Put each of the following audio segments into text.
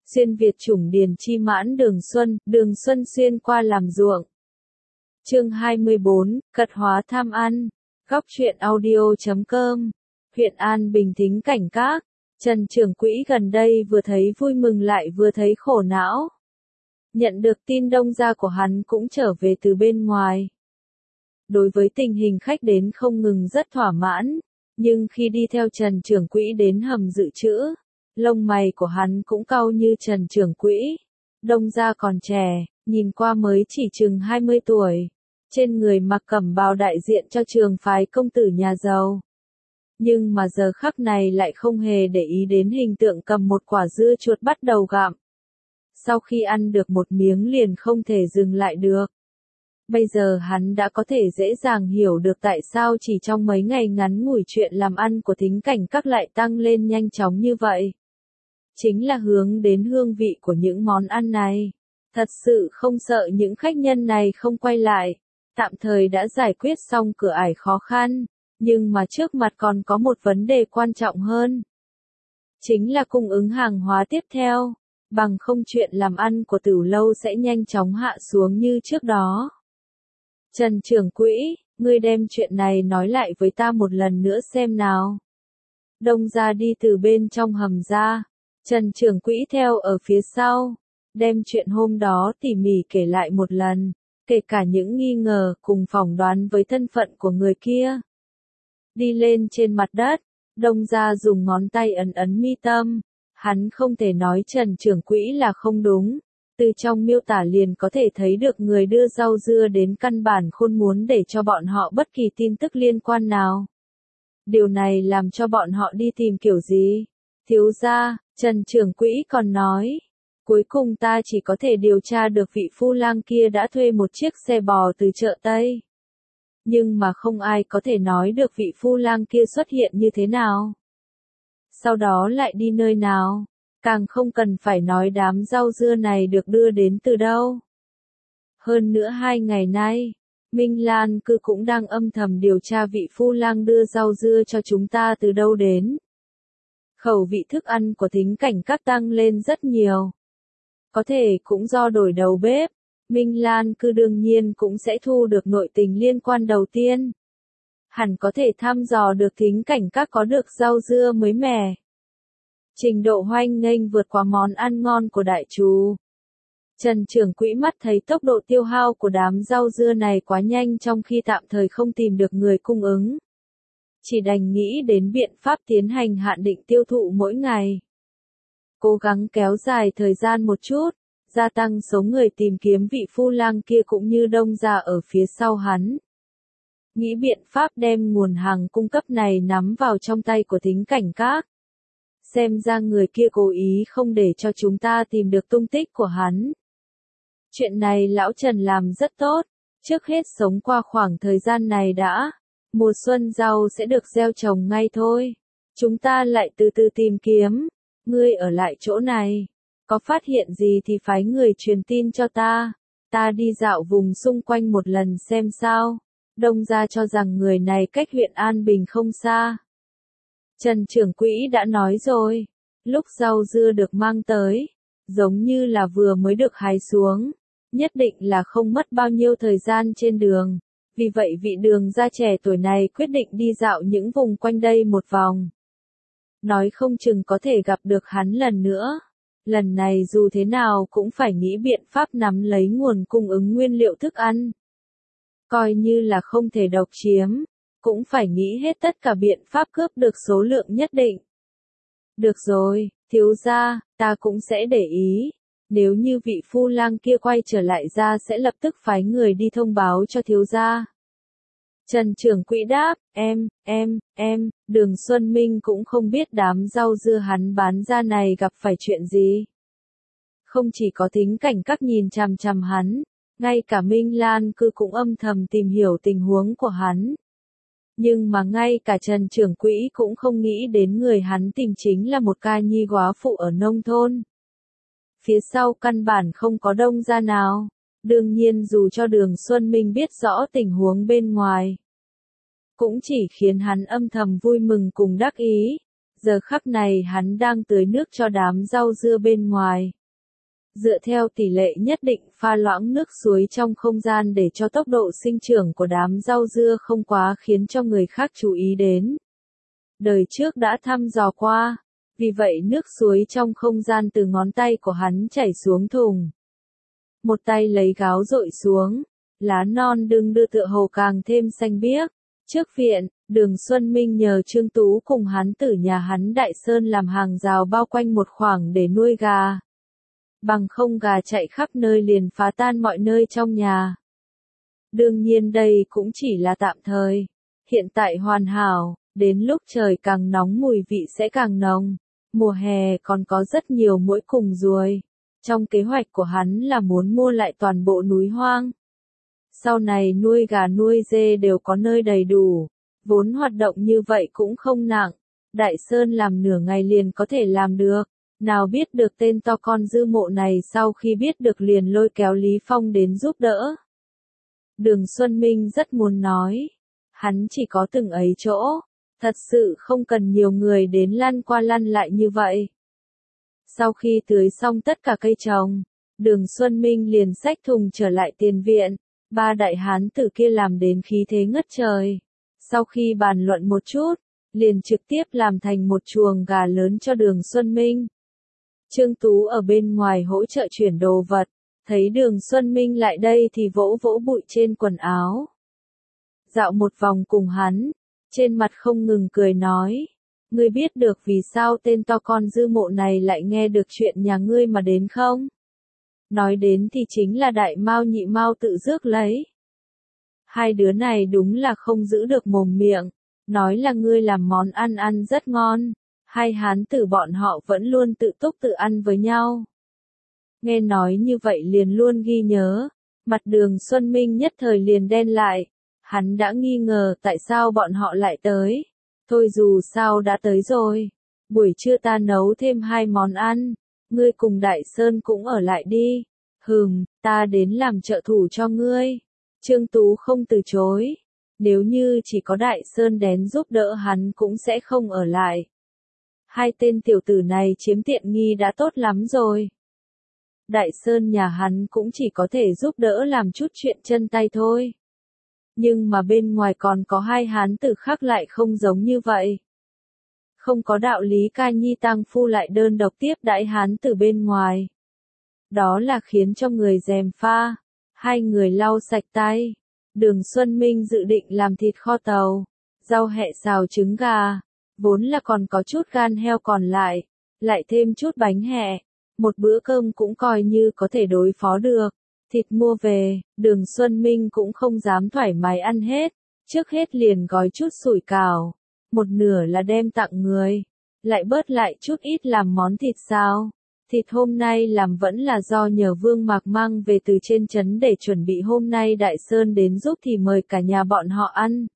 Xuyên Việt chủng điền chi mãn đường xuân xuyên qua làm ruộng. Chương 24, Cật hóa tham ăn. Góc truyện audio.com. Huyện An Bình thính cảnh các. Trần trưởng quỹ gần đây vừa thấy vui mừng lại vừa thấy khổ não. Nhận được tin đông gia của hắn cũng trở về từ bên ngoài. Đối với tình hình khách đến không ngừng rất thỏa mãn, nhưng khi đi theo Trần trưởng quỹ đến hầm dự trữ, lông mày của hắn cũng cau như Trần trưởng quỹ. Đông gia còn trẻ, nhìn qua mới chỉ chừng 20 tuổi. Trên người mặc cẩm bào đại diện cho trường phái công tử nhà giàu. Nhưng mà giờ khắc này lại không hề để ý đến hình tượng cầm một quả dưa chuột bắt đầu gặm. Sau khi ăn được một miếng liền không thể dừng lại được. Bây giờ hắn đã có thể dễ dàng hiểu được tại sao chỉ trong mấy ngày ngắn ngủi chuyện làm ăn của thính cảnh các lại tăng lên nhanh chóng như vậy. Chính là hướng đến hương vị của những món ăn này. Thật sự không sợ những khách nhân này không quay lại. Tạm thời đã giải quyết xong cửa ải khó khăn, nhưng mà trước mặt còn có một vấn đề quan trọng hơn. Chính là cung ứng hàng hóa tiếp theo, bằng không chuyện làm ăn của Tửu Lâu sẽ nhanh chóng hạ xuống như trước đó. Trần trưởng quỹ, ngươi đem chuyện này nói lại với ta một lần nữa xem nào. Đông gia đi từ bên trong hầm ra, Trần trưởng quỹ theo ở phía sau, đem chuyện hôm đó tỉ mỉ kể lại một lần. Kể cả những nghi ngờ cùng phỏng đoán với thân phận của người kia. Đi lên trên mặt đất, Đông gia dùng ngón tay ấn ấn mi tâm, hắn không thể nói Trần trưởng quỹ là không đúng, từ trong miêu tả liền có thể thấy được người đưa rau dưa đến căn bản không muốn để cho bọn họ bất kỳ tin tức liên quan nào. Điều này làm cho bọn họ đi tìm kiểu gì? Thiếu gia, Trần trưởng quỹ còn nói. Cuối cùng ta chỉ có thể điều tra được vị phu lang kia đã thuê một chiếc xe bò từ chợ Tây. Nhưng mà không ai có thể nói được vị phu lang kia xuất hiện như thế nào. Sau đó lại đi nơi nào, càng không cần phải nói đám rau dưa này được đưa đến từ đâu. Hơn nữa 2 ngày nay, Minh Lan Cư cũng đang âm thầm điều tra vị phu lang đưa rau dưa cho chúng ta từ đâu đến. Khẩu vị thức ăn của thính cảnh các tăng lên rất nhiều. Có thể cũng do đổi đầu bếp, Minh Lan Cư đương nhiên cũng sẽ thu được nội tình liên quan đầu tiên. Hẳn có thể thăm dò được thính cảnh các có được rau dưa mới mẻ. Trình độ hoanh nghênh vượt qua món ăn ngon của đại chú. Trần trưởng quỹ mắt thấy tốc độ tiêu hao của đám rau dưa này quá nhanh trong khi tạm thời không tìm được người cung ứng. Chỉ đành nghĩ đến biện pháp tiến hành hạn định tiêu thụ mỗi ngày. Cố gắng kéo dài thời gian một chút, gia tăng số người tìm kiếm vị phu lang kia cũng như Đông gia ở phía sau hắn. Nghĩ biện pháp đem nguồn hàng cung cấp này nắm vào trong tay của thính cảnh các. Xem ra người kia cố ý không để cho chúng ta tìm được tung tích của hắn. Chuyện này lão Trần làm rất tốt, trước hết sống qua khoảng thời gian này đã. Mùa xuân rau sẽ được gieo trồng ngay thôi. Chúng ta lại từ từ tìm kiếm. Ngươi ở lại chỗ này, có phát hiện gì thì phái người truyền tin cho ta. Ta đi dạo vùng xung quanh một lần xem sao. Đông gia cho rằng người này cách huyện An Bình không xa. Trần trưởng quỹ đã nói rồi, lúc rau dưa được mang tới, giống như là vừa mới được hái xuống, nhất định là không mất bao nhiêu thời gian trên đường. Vì vậy vị Đường gia trẻ tuổi này quyết định đi dạo những vùng quanh đây một vòng. Nói không chừng có thể gặp được hắn lần nữa. Lần này dù thế nào cũng phải nghĩ biện pháp nắm lấy nguồn cung ứng nguyên liệu thức ăn. Coi như là không thể độc chiếm, cũng phải nghĩ hết tất cả biện pháp cướp được số lượng nhất định. Được rồi, thiếu gia, ta cũng sẽ để ý. Nếu như vị phu lang kia quay trở lại ra sẽ lập tức phái người đi thông báo cho thiếu gia. Trần trưởng quỹ đáp, Đường Xuân Minh cũng không biết đám rau dưa hắn bán ra này gặp phải chuyện gì. Không chỉ có thính cảnh các nhìn chằm chằm hắn, ngay cả Minh Lan Cư cũng âm thầm tìm hiểu tình huống của hắn. Nhưng mà ngay cả Trần trưởng quỹ cũng không nghĩ đến người hắn tìm chính là một ca nhi góa phụ ở nông thôn. Phía sau căn bản không có Đông gia nào. Đương nhiên dù cho Đường Xuân Minh biết rõ tình huống bên ngoài, cũng chỉ khiến hắn âm thầm vui mừng cùng đắc ý. Giờ khắc này hắn đang tưới nước cho đám rau dưa bên ngoài. dựa theo tỷ lệ nhất định pha loãng nước suối trong không gian để cho tốc độ sinh trưởng của đám rau dưa không quá khiến cho người khác chú ý đến. Đời trước đã thăm dò qua, vì vậy nước suối trong không gian từ ngón tay của hắn chảy xuống thùng. Một tay lấy gáo dội xuống, lá non đưng đưa tựa hồ càng thêm xanh biếc. Trước viện, Đường Xuân Minh nhờ Trương Tú cùng hắn tử nhà hắn Đại Sơn làm hàng rào bao quanh một khoảng để nuôi gà. Bằng không gà chạy khắp nơi liền phá tan mọi nơi trong nhà. Đương nhiên đây cũng chỉ là tạm thời. Hiện tại hoàn hảo, đến lúc trời càng nóng mùi vị sẽ càng nồng. Mùa hè còn có rất nhiều muỗi cùng ruồi. Trong kế hoạch của hắn là muốn mua lại toàn bộ núi hoang. Sau này nuôi gà nuôi dê đều có nơi đầy đủ. Vốn hoạt động như vậy cũng không nặng. Đại Sơn làm nửa ngày liền có thể làm được. Nào biết được tên to con Dư Mộ này sau khi biết được liền lôi kéo Lý Phong đến giúp đỡ. Đường Xuân Minh rất muốn nói. Hắn chỉ có từng ấy chỗ. Thật sự không cần nhiều người đến lăn qua lăn lại như vậy. Sau khi tưới xong tất cả cây trồng, Đường Xuân Minh liền xách thùng trở lại tiền viện. Ba đại hán tử kia làm đến khí thế ngất trời. Sau khi bàn luận một chút, liền trực tiếp làm thành một chuồng gà lớn cho Đường Xuân Minh. Trương Tú ở bên ngoài hỗ trợ chuyển đồ vật, thấy Đường Xuân Minh lại đây thì vỗ vỗ bụi trên quần áo. Dạo một vòng cùng hắn, trên mặt không ngừng cười nói, ngươi biết được vì sao tên to con Dư Mộ này lại nghe được chuyện nhà ngươi mà đến không? Nói đến thì chính là Đại Mao Nhị Mao tự rước lấy. Hai đứa này đúng là không giữ được mồm miệng, nói là ngươi làm món ăn ăn rất ngon. Hai hán tử bọn họ vẫn luôn tự túc tự ăn với nhau. Nghe nói như vậy liền luôn ghi nhớ, mặt Đường Xuân Minh nhất thời liền đen lại. Hắn đã nghi ngờ tại sao bọn họ lại tới. Thôi dù sao đã tới rồi. Buổi trưa ta nấu thêm 2 món ăn. Ngươi cùng Đại Sơn cũng ở lại đi. Ta đến làm trợ thủ cho ngươi. Trương Tú không từ chối. Nếu như chỉ có Đại Sơn đến giúp đỡ hắn cũng sẽ không ở lại. Hai tên tiểu tử này chiếm tiện nghi đã tốt lắm rồi. Đại Sơn nhà hắn cũng chỉ có thể giúp đỡ làm chút chuyện chân tay thôi. Nhưng mà bên ngoài còn có hai hán tử khác lại không giống như vậy. Không có đạo lý Ca Nhi tang phu lại đơn độc tiếp đãi hán tử bên ngoài. Đó là khiến cho người gièm pha. Hai người lau sạch tay. Đường Xuân Minh dự định làm thịt kho tàu, rau hẹ xào trứng gà. Vốn là còn có chút gan heo còn lại thêm chút bánh hẹ. Một bữa cơm cũng coi như có thể đối phó được. Thịt mua về, Đường Xuân Minh cũng không dám thoải mái ăn hết. Trước hết liền gói chút sủi cảo. Một nửa là đem tặng người. Lại bớt lại chút ít làm món thịt xào. Thịt hôm nay làm vẫn là do nhờ Vương Mạc mang về từ trên trấn để chuẩn bị hôm nay Đại Sơn đến giúp thì mời cả nhà bọn họ ăn.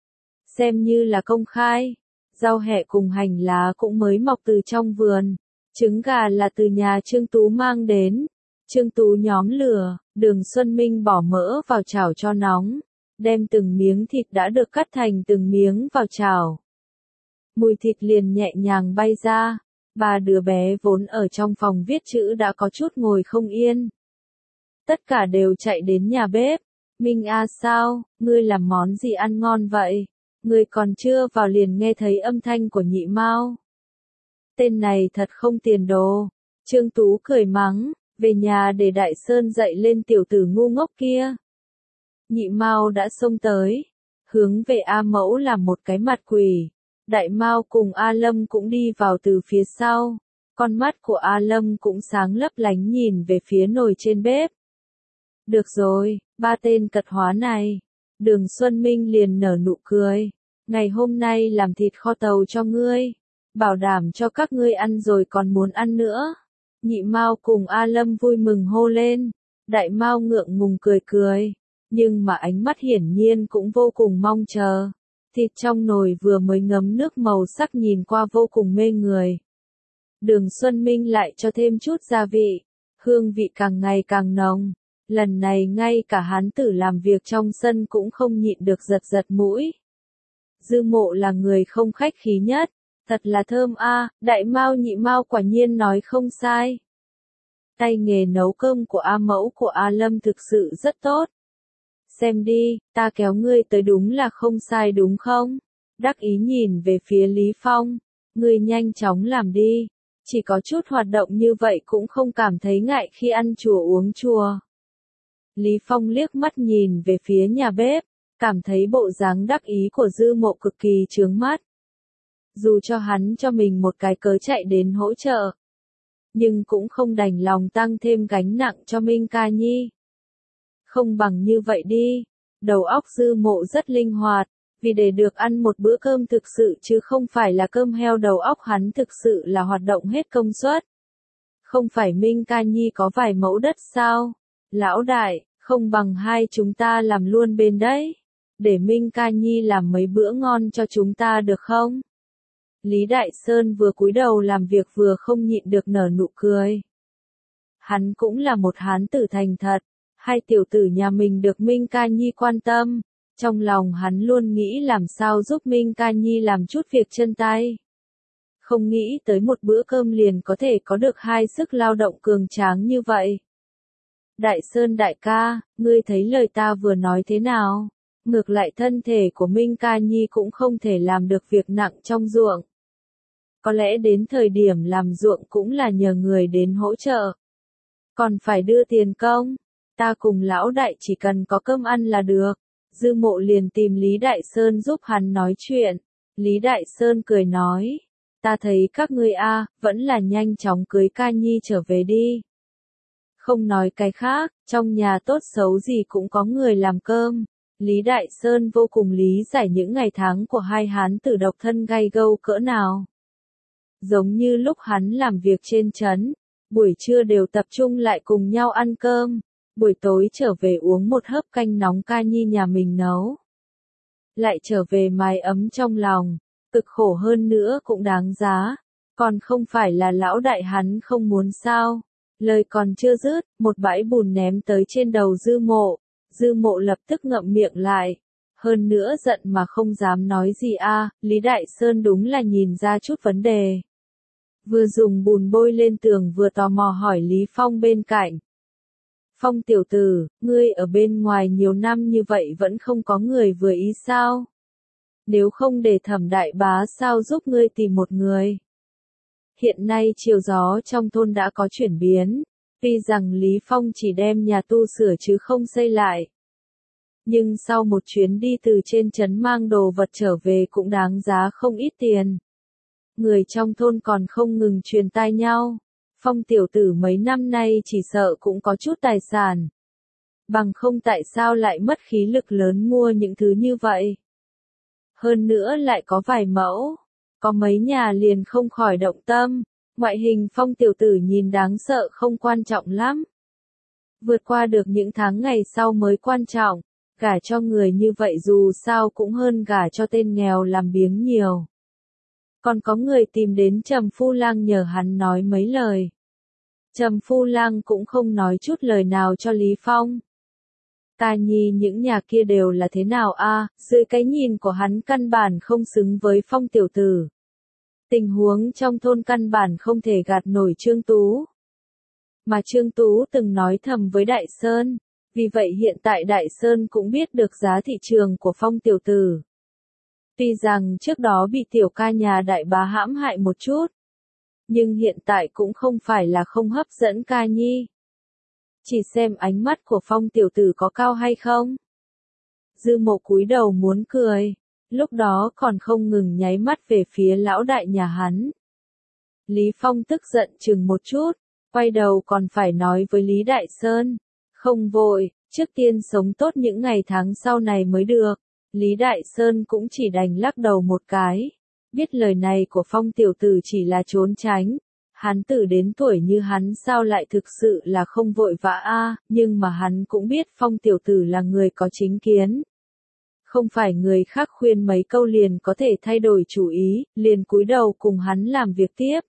Xem như là công khai. Rau hẹ cùng hành lá cũng mới mọc từ trong vườn. Trứng gà là từ nhà Trương Tú mang đến. Trương Tú nhóm lửa, Đường Xuân Minh bỏ mỡ vào chảo cho nóng. Đem từng miếng thịt đã được cắt thành từng miếng vào chảo. Mùi thịt liền nhẹ nhàng bay ra. Ba đứa bé vốn ở trong phòng viết chữ đã có chút ngồi không yên. Tất cả đều chạy đến nhà bếp. Minh sao, ngươi làm món gì ăn ngon vậy? Ngươi còn chưa vào liền nghe thấy âm thanh của Nhị Mao. Tên này thật không tiền đồ. Trương Tú cười mắng, về nhà để Đại Sơn dạy lên tiểu tử ngu ngốc kia. Nhị Mao đã xông tới, hướng về A Mẫu làm một cái mặt quỷ. Đại Mao cùng A Lâm cũng đi vào từ phía sau. Con mắt của A Lâm cũng sáng lấp lánh nhìn về phía nồi trên bếp. Được rồi, ba tên cật hóa này. Đường Xuân Minh liền nở nụ cười. Ngày hôm nay làm thịt kho tàu cho ngươi. Bảo đảm cho các ngươi ăn rồi còn muốn ăn nữa. Nhị Mao cùng A Lâm vui mừng hô lên. Đại Mao ngượng ngùng cười cười. Nhưng mà ánh mắt hiển nhiên cũng vô cùng mong chờ. Thịt trong nồi vừa mới ngấm nước màu sắc nhìn qua vô cùng mê người. Đường Xuân Minh lại cho thêm chút gia vị. Hương vị càng ngày càng nồng. Lần này ngay cả hán tử làm việc trong sân cũng không nhịn được giật giật mũi. Dư Mộ là người không khách khí nhất. Thật là thơm a, Đại Mao Nhị Mao quả nhiên nói không sai. tay nghề nấu cơm của A Mẫu của A Lâm thực sự rất tốt. Xem đi, ta kéo ngươi tới đúng là không sai đúng không? Đắc ý nhìn về phía Lý Phong, ngươi nhanh chóng làm đi, chỉ có chút hoạt động như vậy cũng không cảm thấy ngại khi ăn chùa uống chùa. Lý Phong liếc mắt nhìn về phía nhà bếp, cảm thấy bộ dáng đắc ý của Dư Mộ cực kỳ chướng mắt. Dù cho hắn cho mình một cái cớ chạy đến hỗ trợ, nhưng cũng không đành lòng tăng thêm gánh nặng cho Minh Ca Nhi. Không bằng như vậy đi, đầu óc Dư Mộ rất linh hoạt, vì để được ăn một bữa cơm thực sự chứ không phải là cơm heo, đầu óc hắn thực sự là hoạt động hết công suất. Không phải Minh Ca Nhi có vài mẫu đất sao? Lão đại, không bằng hai chúng ta làm luôn bên đấy, để Minh Ca Nhi làm mấy bữa ngon cho chúng ta được không? Lý Đại Sơn vừa cúi đầu làm việc vừa không nhịn được nở nụ cười. Hắn cũng là một hán tử thành thật, hai tiểu tử nhà mình được Minh Ca Nhi quan tâm, trong lòng hắn luôn nghĩ làm sao giúp Minh Ca Nhi làm chút việc chân tay. Không nghĩ tới một bữa cơm liền có thể có được hai sức lao động cường tráng như vậy. Đại Sơn đại ca, ngươi thấy lời ta vừa nói thế nào? Ngược lại thân thể của Minh Ca Nhi cũng không thể làm được việc nặng trong ruộng. Có lẽ đến thời điểm làm ruộng cũng là nhờ người đến hỗ trợ. Còn phải đưa tiền công, ta cùng lão đại chỉ cần có cơm ăn là được. Dư Mộ liền tìm Lý Đại Sơn giúp hắn nói chuyện. Lý Đại Sơn cười nói, ta thấy các ngươi vẫn là nhanh chóng cưới Ca Nhi trở về đi. Không nói cái khác, trong nhà tốt xấu gì cũng có người làm cơm. Lý Đại Sơn vô cùng lý giải những ngày tháng của hai hán tử độc thân gay gâu cỡ nào. Giống như lúc hắn làm việc trên trấn, buổi trưa đều tập trung lại cùng nhau ăn cơm, buổi tối trở về uống một hớp canh nóng Ca Nhi nhà mình nấu. Lại trở về mái ấm trong lòng, cực khổ hơn nữa cũng đáng giá, còn không phải là lão đại hắn không muốn sao. Lời còn chưa dứt, một bãi bùn ném tới trên đầu Dư Mộ. Dư Mộ lập tức ngậm miệng lại. Hơn nữa giận mà không dám nói gì Lý Đại Sơn đúng là nhìn ra chút vấn đề. Vừa dùng bùn bôi lên tường vừa tò mò hỏi Lý Phong bên cạnh. Phong tiểu tử, ngươi ở bên ngoài nhiều năm như vậy vẫn không có người vừa ý sao? Nếu không để Thẩm đại bá sao giúp ngươi tìm một người? Hiện nay chiều gió trong thôn đã có chuyển biến, tuy rằng Lý Phong chỉ đem nhà tu sửa chứ không xây lại. Nhưng sau một chuyến đi từ trên trấn mang đồ vật trở về cũng đáng giá không ít tiền. Người trong thôn còn không ngừng truyền tai nhau. Phong tiểu tử mấy năm nay chỉ sợ cũng có chút tài sản. Bằng không tại sao lại mất khí lực lớn mua những thứ như vậy. Hơn nữa lại có vài mẫu. Có mấy nhà liền không khỏi động tâm. Ngoại hình Phong tiểu tử nhìn đáng sợ không quan trọng lắm. Vượt qua được những tháng ngày sau mới quan trọng. Gả cho người như vậy dù sao cũng hơn gả cho tên nghèo làm biếng nhiều. Còn có người tìm đến Trầm Phu Lang nhờ hắn nói mấy lời. Trầm Phu Lang cũng không nói chút lời nào cho Lý Phong. Ca Nhi những nhà kia đều là thế nào dưới cái nhìn của hắn căn bản không xứng với Phong tiểu tử. Tình huống trong thôn căn bản không thể gạt nổi Trương Tú. Mà Trương Tú từng nói thầm với Đại Sơn, vì vậy hiện tại Đại Sơn cũng biết được giá thị trường của Phong tiểu tử. Tuy rằng trước đó bị tiểu ca nhà đại bá hãm hại một chút, nhưng hiện tại cũng không phải là không hấp dẫn Ca Nhi. Chỉ xem ánh mắt của Phong tiểu tử có cao hay không. Dư Mộ cúi đầu muốn cười, lúc đó còn không ngừng nháy mắt về phía lão đại nhà hắn. Lý Phong tức giận chừng một chút, quay đầu còn phải nói với Lý Đại Sơn, không vội, trước tiên sống tốt những ngày tháng sau này mới được. Lý Đại Sơn cũng chỉ đành lắc đầu một cái, biết lời này của Phong tiểu tử chỉ là trốn tránh. Hắn tử đến tuổi như hắn sao lại thực sự là không vội vã nhưng mà hắn cũng biết Phong tiểu tử là người có chính kiến. Không phải người khác khuyên mấy câu liền có thể thay đổi chủ ý, liền cúi đầu cùng hắn làm việc tiếp.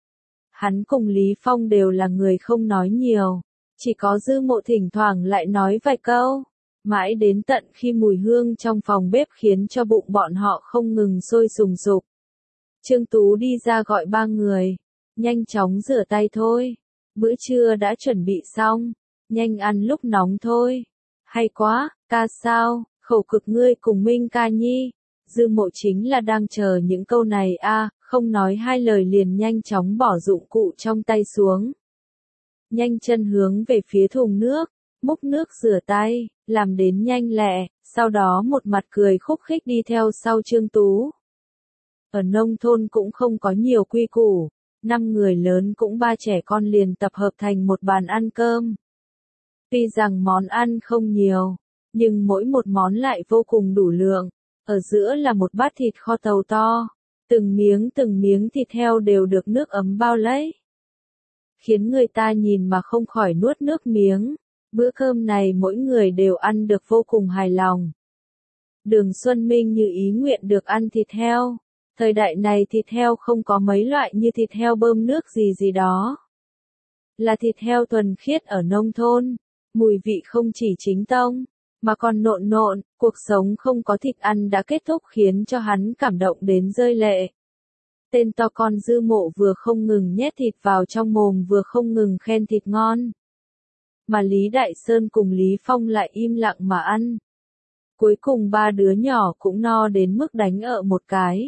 Hắn cùng Lý Phong đều là người không nói nhiều, chỉ có Dư Mộ thỉnh thoảng lại nói vài câu. Mãi đến tận khi mùi hương trong phòng bếp khiến cho bụng bọn họ không ngừng sôi sùng sục. Trương Tú đi ra gọi ba người. Nhanh chóng rửa tay thôi. bữa trưa đã chuẩn bị xong, nhanh ăn lúc nóng thôi. Hay quá, ca sao, khẩu cực ngươi cùng Minh ca nhi. Dư Mộ chính là đang chờ những câu này a, không nói hai lời liền nhanh chóng bỏ dụng cụ trong tay xuống. Nhanh chân hướng về phía thùng nước, múc nước rửa tay, làm đến nhanh lẹ, sau đó một mặt cười khúc khích đi theo sau Trương Tú. Ở nông thôn cũng không có nhiều quy củ, 5 người lớn cũng 3 trẻ con liền tập hợp thành một bàn ăn cơm. Tuy rằng món ăn không nhiều, nhưng mỗi một món lại vô cùng đủ lượng. Ở giữa là một bát thịt kho tàu to, từng miếng thịt heo đều được nước ấm bao lấy, khiến người ta nhìn mà không khỏi nuốt nước miếng. Bữa cơm này mỗi người đều ăn được vô cùng hài lòng. Đường Xuân Minh như ý nguyện được ăn thịt heo. Thời đại này thịt heo không có mấy loại như thịt heo bơm nước gì đó. Là thịt heo thuần khiết ở nông thôn, mùi vị không chỉ chính tông, mà còn nộn, cuộc sống không có thịt ăn đã kết thúc khiến cho hắn cảm động đến rơi lệ. Tên to con Dư Mộ vừa không ngừng nhét thịt vào trong mồm vừa không ngừng khen thịt ngon. Mà Lý Đại Sơn cùng Lý Phong lại im lặng mà ăn. Cuối cùng 3 đứa nhỏ cũng no đến mức đánh ợ một cái.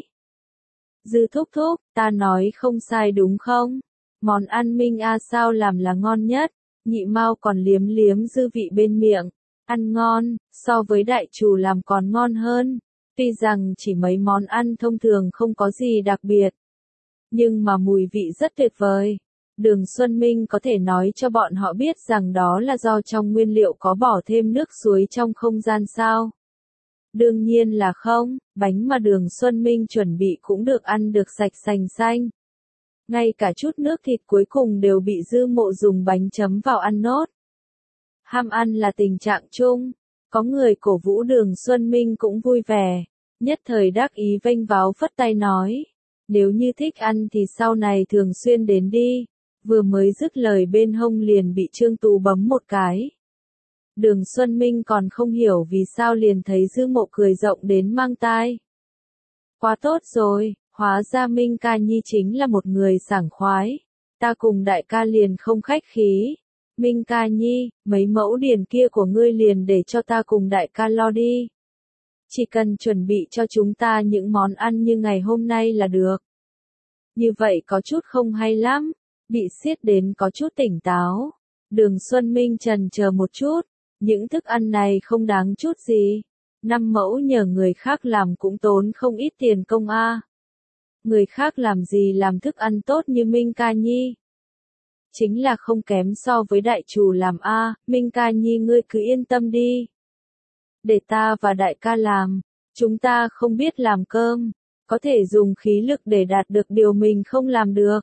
Dư thúc thúc, ta nói không sai đúng không? Món ăn Minh A sao làm là ngon nhất, Nhị Mao còn liếm liếm dư vị bên miệng. Ăn ngon, so với đại chủ làm còn ngon hơn. Tuy rằng chỉ mấy món ăn thông thường không có gì đặc biệt, nhưng mà mùi vị rất tuyệt vời. Đường Xuân Minh có thể nói cho bọn họ biết rằng đó là do trong nguyên liệu có bỏ thêm nước suối trong không gian sao? Đương nhiên là không, bánh mà Đường Xuân Minh chuẩn bị cũng được ăn được sạch sành xanh. Ngay cả chút nước thịt cuối cùng đều bị Dư Mộ dùng bánh chấm vào ăn nốt. Ham ăn là tình trạng chung, có người cổ vũ Đường Xuân Minh cũng vui vẻ, nhất thời đắc ý vênh váo phất tay nói, nếu như thích ăn thì sau này thường xuyên đến đi. Vừa mới dứt lời bên hông liền bị Trương Tú bấm một cái. Đường Xuân Minh còn không hiểu vì sao liền thấy Dư Mộ cười rộng đến mang tai. Quá tốt rồi, hóa ra Minh ca nhi chính là một người sảng khoái. Ta cùng đại ca liền không khách khí. Minh ca nhi, mấy mẫu điền kia của ngươi liền để cho ta cùng đại ca lo đi. Chỉ cần chuẩn bị cho chúng ta những món ăn như ngày hôm nay là được. Như vậy có chút không hay lắm, bị siết đến có chút tỉnh táo. Đường Xuân Minh chần chờ một chút, những thức ăn này không đáng chút gì. 5 mẫu nhờ người khác làm cũng tốn không ít tiền công a. Người khác làm gì làm thức ăn tốt như Minh ca nhi? Chính là không kém so với đại chủ làm a. Minh ca nhi ngươi cứ yên tâm đi. Để ta và đại ca làm, chúng ta không biết làm cơm, có thể dùng khí lực để đạt được điều mình không làm được.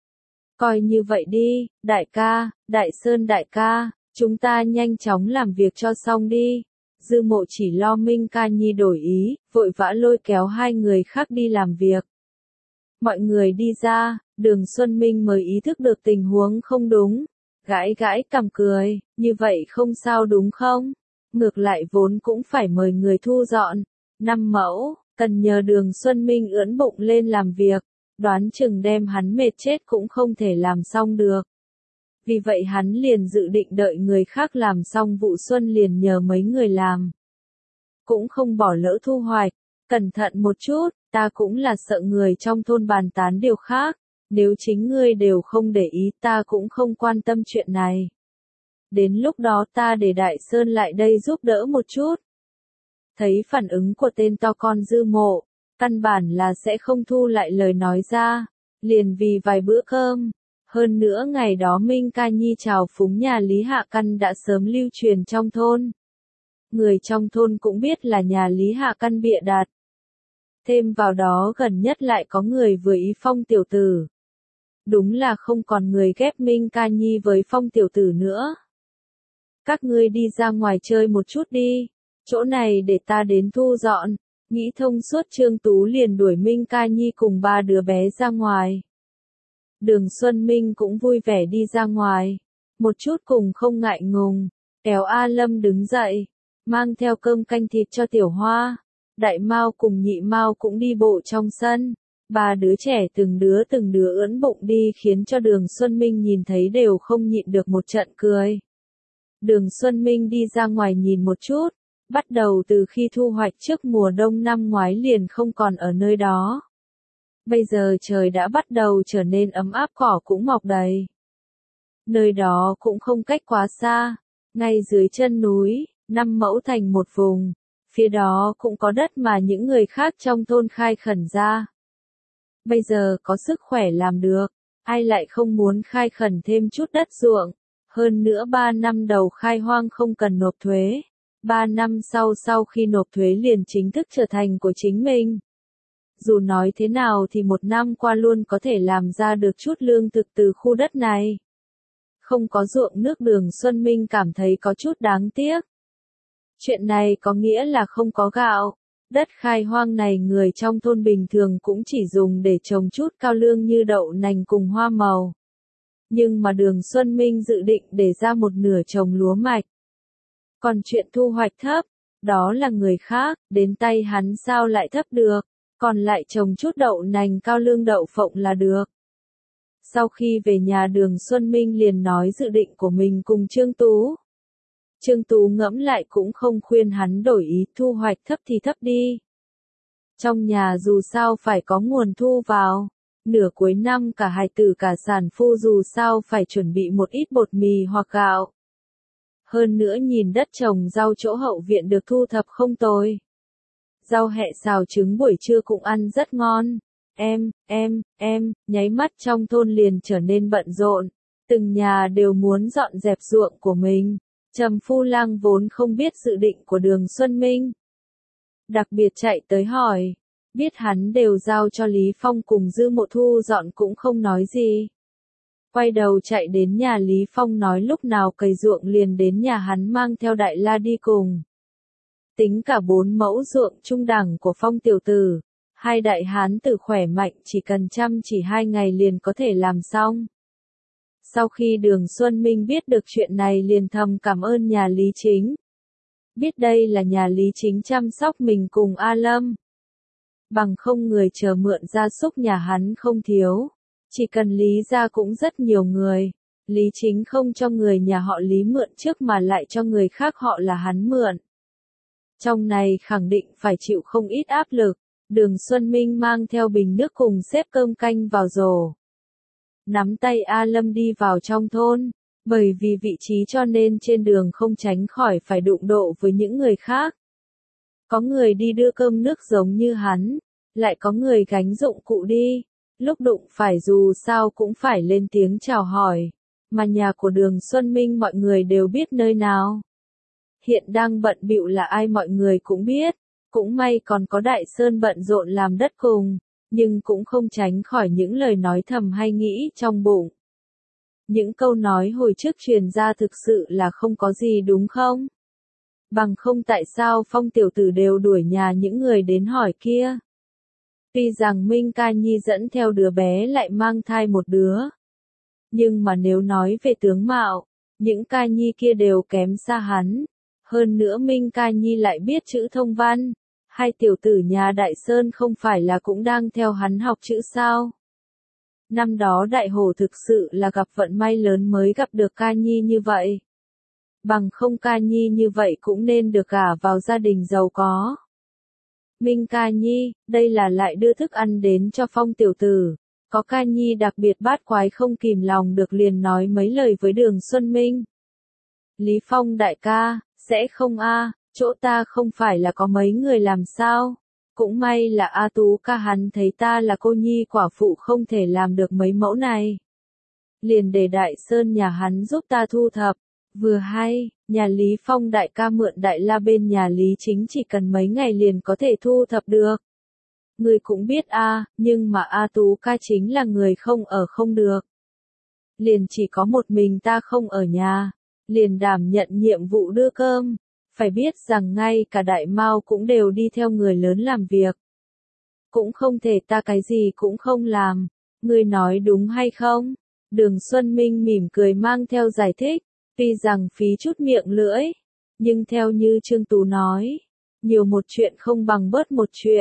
Coi như vậy đi, đại ca, Đại Sơn đại ca, chúng ta nhanh chóng làm việc cho xong đi. Dư Mộ chỉ lo Minh ca nhi đổi ý, vội vã lôi kéo 2 người khác đi làm việc. Mọi người đi ra, Đường Xuân Minh mới ý thức được tình huống không đúng. Gãi cằm cười, như vậy không sao đúng không? Ngược lại vốn cũng phải mời người thu dọn. 5 mẫu, cần nhờ Đường Xuân Minh ưỡn bụng lên làm việc. Đoán chừng đem hắn mệt chết cũng không thể làm xong được. Vì vậy hắn liền dự định đợi người khác làm xong vụ xuân liền nhờ mấy người làm. Cũng không bỏ lỡ thu hoạch, cẩn thận một chút, ta cũng là sợ người trong thôn bàn tán điều khác, nếu chính ngươi đều không để ý ta cũng không quan tâm chuyện này. Đến lúc đó ta để Đại Sơn lại đây giúp đỡ một chút. Thấy phản ứng của tên to con Dư Mộ, căn bản là sẽ không thu lại lời nói ra, liền vì vài bữa cơm. Hơn nữa ngày đó Minh ca nhi chào phúng nhà Lý Hạ Căn đã sớm lưu truyền trong thôn. Người trong thôn cũng biết là nhà Lý Hạ Căn bịa đặt. Thêm vào đó gần nhất lại có người vừa ý Phong tiểu tử. Đúng là không còn người ghép Minh ca nhi với Phong tiểu tử nữa. Các ngươi đi ra ngoài chơi một chút đi, chỗ này để ta đến thu dọn. Nghĩ thông suốt Trương Tú liền đuổi Minh ca nhi cùng 3 đứa bé ra ngoài. Đường Xuân Minh cũng vui vẻ đi ra ngoài, một chút cùng không ngại ngùng, kéo A Lâm đứng dậy, mang theo cơm canh thịt cho Tiểu Hoa. Đại Mao cùng Nhị Mao cũng đi bộ trong sân, Ba đứa trẻ từng đứa ưỡn bụng đi khiến cho Đường Xuân Minh nhìn thấy đều không nhịn được một trận cười. Đường Xuân Minh đi ra ngoài nhìn một chút, bắt đầu từ khi thu hoạch trước mùa đông năm ngoái liền không còn ở nơi đó. Bây giờ trời đã bắt đầu trở nên ấm áp, cỏ cũng mọc đầy. Nơi đó cũng không cách quá xa, ngay dưới chân núi, 5 mẫu thành một vùng, phía đó cũng có đất mà những người khác trong thôn khai khẩn ra. Bây giờ có sức khỏe làm được, ai lại không muốn khai khẩn thêm chút đất ruộng, hơn nữa 3 năm đầu khai hoang không cần nộp thuế, 3 năm sau khi nộp thuế liền chính thức trở thành của chính mình. Dù nói thế nào thì một năm qua luôn có thể làm ra được chút lương thực từ khu đất này. Không có ruộng nước, Đường Xuân Minh cảm thấy có chút đáng tiếc. Chuyện này có nghĩa là không có gạo. Đất khai hoang này người trong thôn bình thường cũng chỉ dùng để trồng chút cao lương như đậu nành cùng hoa màu. Nhưng mà Đường Xuân Minh dự định để ra một nửa trồng lúa mạch. Còn chuyện thu hoạch thấp, đó là người khác, đến tay hắn sao lại thấp được, còn lại trồng chút đậu nành cao lương đậu phộng là được. Sau khi về nhà Đường Xuân Minh liền nói dự định của mình cùng Trương Tú. Trương Tú ngẫm lại cũng không khuyên hắn đổi ý, thu hoạch thấp thì thấp đi. Trong nhà dù sao phải có nguồn thu vào, nửa cuối năm cả hài tử cả sản phu dù sao phải chuẩn bị một ít bột mì hoặc gạo. Hơn nữa nhìn đất trồng rau chỗ hậu viện được thu thập không tồi. Rau hẹ xào trứng buổi trưa cũng ăn rất ngon. Nháy mắt trong thôn liền trở nên bận rộn, từng nhà đều muốn dọn dẹp ruộng của mình. Trầm Phu Lang vốn không biết dự định của Đường Xuân Minh, đặc biệt chạy tới hỏi, biết hắn đều giao cho Lý Phong cùng Dư Mộ thu dọn cũng không nói gì. Quay đầu chạy đến nhà Lý Phong nói lúc nào cày ruộng liền đến nhà hắn mang theo Đại La đi cùng. Tính cả 4 mẫu ruộng trung đẳng của Phong tiểu tử, hai đại hán tử khỏe mạnh chỉ cần chăm chỉ 2 ngày liền có thể làm xong. Sau khi Đường Xuân Minh biết được chuyện này liền thầm cảm ơn nhà Lý Chính. Biết đây là nhà Lý Chính chăm sóc mình cùng A Lâm. Bằng không người chờ mượn gia súc nhà hắn không thiếu. Chỉ cần Lý ra cũng rất nhiều người. Lý Chính không cho người nhà họ Lý mượn trước mà lại cho người khác họ là hắn mượn. Trong này khẳng định phải chịu không ít áp lực. Đường Xuân Minh mang theo bình nước cùng xếp cơm canh vào rổ. Nắm tay A Lâm đi vào trong thôn, bởi vì vị trí cho nên trên đường không tránh khỏi phải đụng độ với những người khác. Có người đi đưa cơm nước giống như hắn, lại có người gánh dụng cụ đi, lúc đụng phải dù sao cũng phải lên tiếng chào hỏi, mà nhà của Đường Xuân Minh mọi người đều biết nơi nào. Hiện đang bận bịu là ai mọi người cũng biết, cũng may còn có Đại Sơn bận rộn làm đất cùng. Nhưng cũng không tránh khỏi những lời nói thầm hay nghĩ trong bụng. Những câu nói hồi trước truyền ra thực sự là không có gì đúng không? Bằng không tại sao Phong tiểu tử đều đuổi nhà những người đến hỏi kia? Tuy rằng Minh Ca Nhi dẫn theo đứa bé lại mang thai một đứa. Nhưng mà nếu nói về tướng mạo, những Ca Nhi kia đều kém xa hắn. Hơn nữa Minh Ca Nhi lại biết chữ thông văn. Hai tiểu tử nhà Đại Sơn không phải là cũng đang theo hắn học chữ sao? Năm đó Đại Hổ thực sự là gặp vận may lớn mới gặp được Ca Nhi như vậy. Bằng không Ca Nhi như vậy cũng nên được gả vào gia đình giàu có. Minh Ca Nhi, đây là lại đưa thức ăn đến cho Phong tiểu tử. Có Ca Nhi đặc biệt bát quái không kìm lòng được liền nói mấy lời với Đường Xuân Minh. Lý Phong đại ca, sẽ không a? Chỗ ta không phải là có mấy người làm sao? Cũng may là A Tú ca hắn thấy ta là cô nhi quả phụ không thể làm được mấy mẫu này. Liền để Đại Sơn nhà hắn giúp ta thu thập. Vừa hay, nhà Lý Phong đại ca mượn Đại La bên nhà Lý Chính chỉ cần mấy ngày liền có thể thu thập được. Người cũng biết a, nhưng mà A Tú ca chính là người không ở không được. Liền chỉ có một mình ta không ở nhà, liền đảm nhận nhiệm vụ đưa cơm. Phải biết rằng ngay cả Đại Mao cũng đều đi theo người lớn làm việc. Cũng không thể ta cái gì cũng không làm. Ngươi nói đúng hay không? Đường Xuân Minh mỉm cười mang theo giải thích. Tuy rằng phí chút miệng lưỡi. Nhưng theo như Trương Tú nói. Nhiều một chuyện không bằng bớt một chuyện.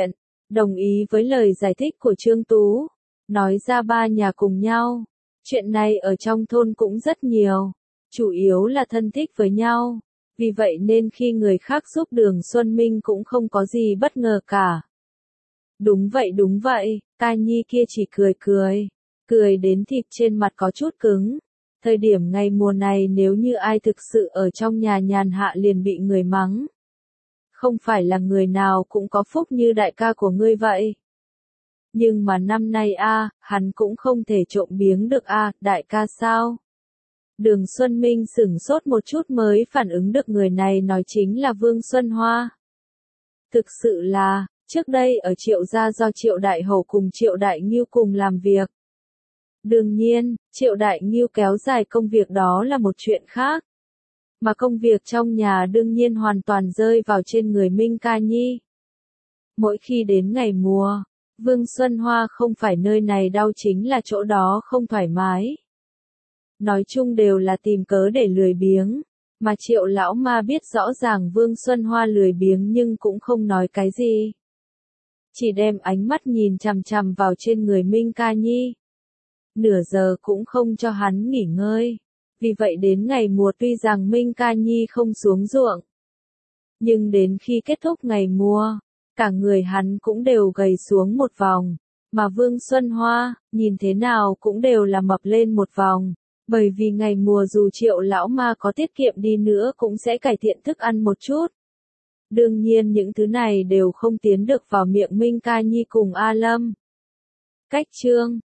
Đồng ý với lời giải thích của Trương Tú, nói ra ba nhà cùng nhau. Chuyện này ở trong thôn cũng rất nhiều, chủ yếu là thân thích với nhau. Vì vậy nên khi người khác giúp Đường Xuân Minh cũng không có gì bất ngờ cả. Đúng vậy, ca nhi kia chỉ cười đến thịt trên mặt có chút cứng. Thời điểm ngày mùa này nếu như ai thực sự ở trong nhà nhàn hạ liền bị người mắng. Không phải là người nào cũng có phúc như đại ca của ngươi vậy. Nhưng mà năm nay hắn cũng không thể trộm biếng được đại ca sao? Đường Xuân Minh sửng sốt một chút mới phản ứng được người này nói chính là Vương Xuân Hoa. Thực sự là, trước đây ở Triệu gia do Triệu Đại Hầu cùng Triệu Đại Ngưu cùng làm việc. Đương nhiên, Triệu Đại Ngưu kéo dài công việc đó là một chuyện khác. Mà công việc trong nhà đương nhiên hoàn toàn rơi vào trên người Minh Ca Nhi. Mỗi khi đến ngày mùa, Vương Xuân Hoa không phải nơi này đau chính là chỗ đó không thoải mái. Nói chung đều là tìm cớ để lười biếng, mà Triệu lão ma biết rõ ràng Vương Xuân Hoa lười biếng nhưng cũng không nói cái gì. Chỉ đem ánh mắt nhìn chằm chằm vào trên người Minh Ca Nhi. Nửa giờ cũng không cho hắn nghỉ ngơi. Vì vậy đến ngày mùa tuy rằng Minh Ca Nhi không xuống ruộng, nhưng đến khi kết thúc ngày mùa, cả người hắn cũng đều gầy xuống một vòng, mà Vương Xuân Hoa, nhìn thế nào cũng đều là mập lên một vòng, bởi vì ngày mùa dù Triệu lão ma có tiết kiệm đi nữa cũng sẽ cải thiện thức ăn một chút. Đương nhiên những thứ này đều không tiến được vào miệng Minh Ca Nhi cùng A Lâm. Cách chương